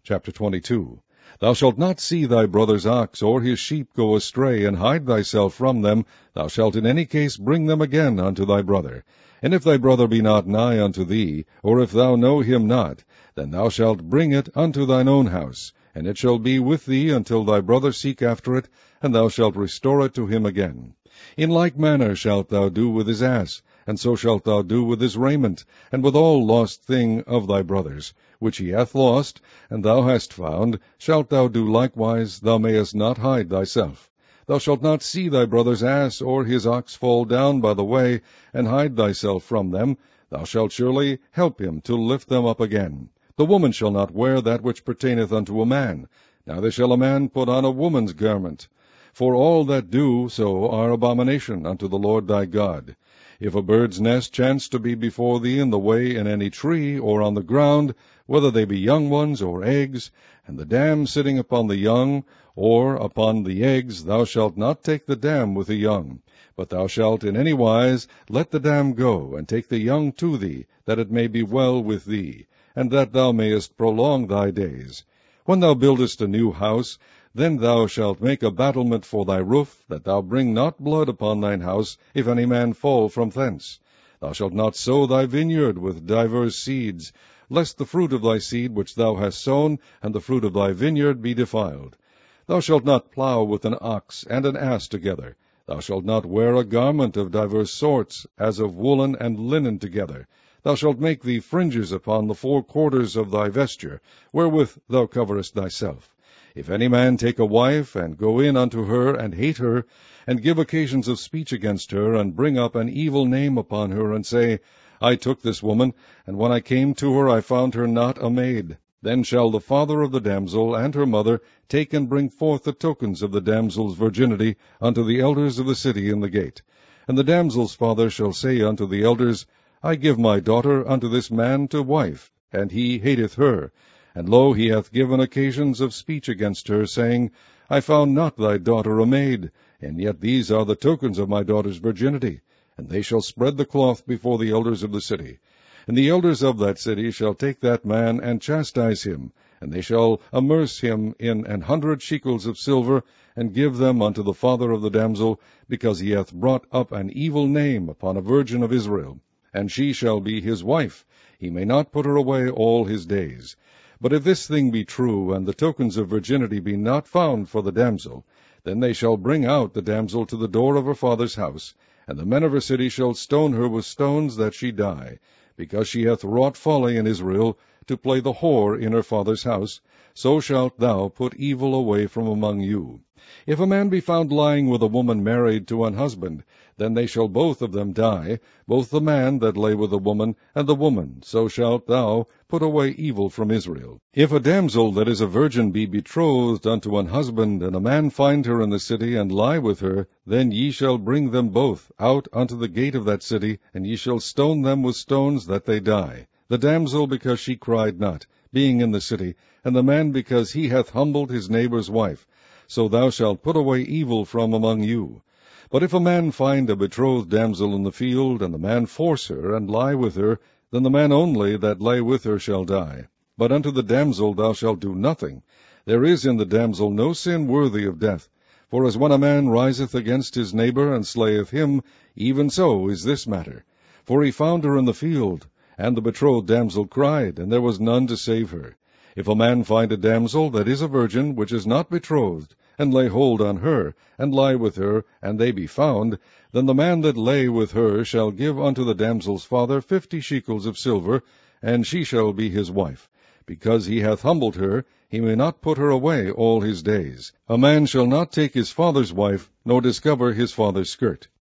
Chapter 22. Thou shalt not see thy brother's ox or his sheep go astray, and hide thyself from them. Thou shalt in any case bring them again unto thy brother. And if thy brother be not nigh unto thee, or if thou know him not, then thou shalt bring it unto thine own house, and it shall be with thee until thy brother seek after it, and thou shalt restore it to him again. In like manner shalt thou do with his ass, and so shalt thou do with his raiment, and with all lost thing of thy brother's, which he hath lost, and thou hast found, shalt thou do likewise. Thou mayest not hide thyself. Thou shalt not see thy brother's ass or his ox fall down by the way, and hide thyself from them. Thou shalt surely help him to lift them up again. The woman shall not wear that which pertaineth unto a man, neither shall a man put on a woman's garment. For all that do so are abomination unto the Lord thy God. If a bird's nest chance to be before thee in the way in any tree, or on the ground, whether they be young ones or eggs, and the dam sitting upon the young, or upon the eggs, thou shalt not take the dam with the young, but thou shalt in any wise let the dam go, and take the young to thee, that it may be well with thee, and that thou mayest prolong thy days. When thou buildest a new house, then thou shalt make a battlement for thy roof, that thou bring not blood upon thine house, if any man fall from thence. Thou shalt not sow thy vineyard with divers seeds, lest the fruit of thy seed which thou hast sown, and the fruit of thy vineyard be defiled. Thou shalt not plow with an ox and an ass together. Thou shalt not wear a garment of divers sorts, as of woolen and linen together. Thou shalt make thee fringes upon the four quarters of thy vesture, wherewith thou coverest thyself. If any man take a wife, and go in unto her, and hate her, and give occasions of speech against her, and bring up an evil name upon her, and say, I took this woman, and when I came to her I found her not a maid, then shall the father of the damsel and her mother take and bring forth the tokens of the damsel's virginity unto the elders of the city in the gate. And the damsel's father shall say unto the elders, I give my daughter unto this man to wife, and he hateth her. And lo, he hath given occasions of speech against her, saying, I found not thy daughter a maid, and yet these are the tokens of my daughter's virginity. And they shall spread the cloth before the elders of the city. And the elders of that city shall take that man and chastise him, and they shall amerce him in 100 shekels of silver, and give them unto the father of the damsel, because he hath brought up an evil name upon a virgin of Israel. And she shall be his wife. He may not put her away all his days. But if this thing be true, and the tokens of virginity be not found for the damsel, then they shall bring out the damsel to the door of her father's house, and the men of her city shall stone her with stones that she die, because she hath wrought folly in Israel, to play the whore in her father's house. So shalt thou put evil away from among you. If a man be found lying with a woman married to an husband, then they shall both of them die, both the man that lay with the woman, and the woman. So shalt thou put away evil from Israel. If a damsel that is a virgin be betrothed unto an husband, and a man find her in the city, and lie with her, then ye shall bring them both out unto the gate of that city, and ye shall stone them with stones that they die. The damsel because she cried not, being in the city, and the man because he hath humbled his neighbor's wife. So thou shalt put away evil from among you. But if a man find a betrothed damsel in the field, and the man force her, and lie with her, then the man only that lay with her shall die. But unto the damsel thou shalt do nothing. There is in the damsel no sin worthy of death. For as when a man riseth against his neighbor, and slayeth him, even so is this matter. For he found her in the field, and the betrothed damsel cried, and there was none to save her. If a man find a damsel that is a virgin, which is not betrothed, and lay hold on her, and lie with her, and they be found, then the man that lay with her shall give unto the damsel's father 50 shekels of silver, and she shall be his wife. Because he hath humbled her, he may not put her away all his days. A man shall not take his father's wife, nor discover his father's skirt.